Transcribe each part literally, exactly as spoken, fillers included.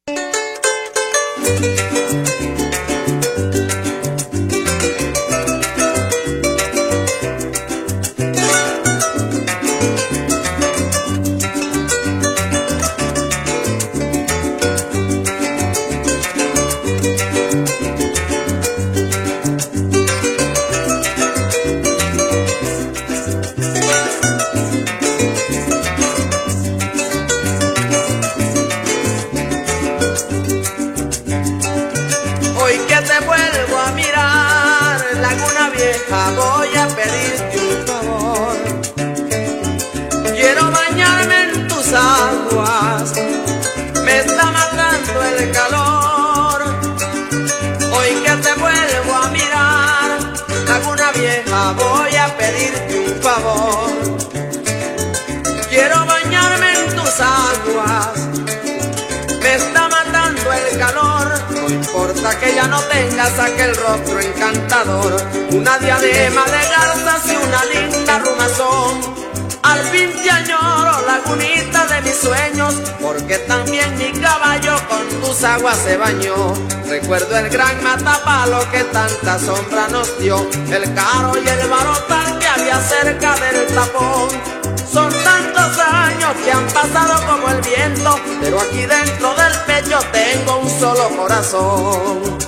Voy a pedirte un favor. Quiero bañarme en tus aguas, me está matando el calor. Hoy que te vuelvo a mirar, Laguna Vieja, voy a pedirte un favor. Quiero bañarme en tus aguas, me está matando el calor. No importa que ya no tengas aquel rostro encantador, una diadema de garzas y una linda rumazón. Al fin te añoro, lagunita de mis sueños, porque también mi caballo con tus aguas se bañó. Recuerdo el gran matapalo que tanta sombra nos dio, el caro y el barotal que había cerca del tapón. Son tantos años que han pasado como el viento, pero aquí dentro del pecho tengo un solo corazón.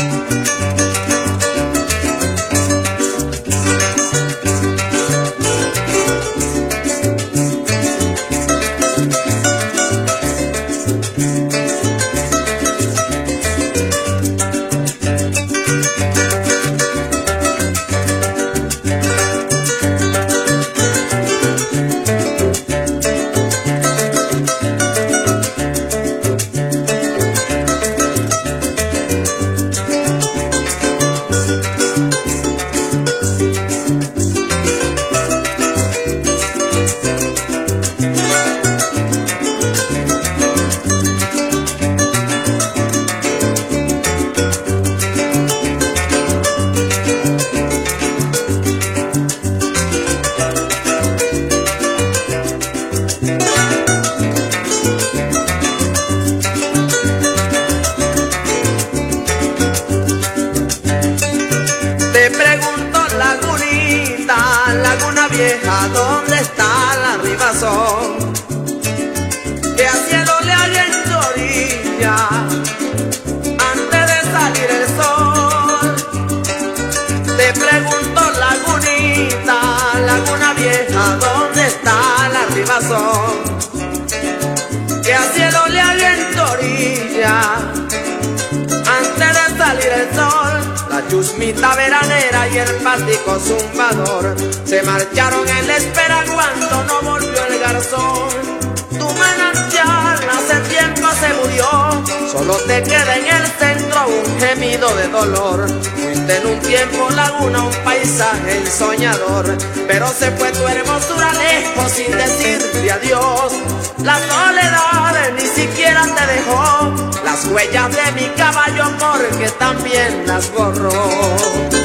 Te pregunto, lagunita, Laguna Vieja, ¿dónde está la ribazón? Que a cielo le hay en tu orilla, antes de salir el sol. Te pregunto, lagunita, Laguna Vieja, ¿dónde está la ribazón? Que a cielo le hay en tu orilla, antes de salir el sol. La chusmita veranera y el patico zumbador se marcharon en la espera cuando no volvió el garzón. Tu manantial hace tiempo se murió, solo te queda en el centro un gemido de dolor. Fuiste en un tiempo, laguna, un paisaje ensoñador, pero se fue tu hermosura lejos sin decirte adiós. La soledad ni siquiera te dejó las huellas de mi caballo, porque también las borró.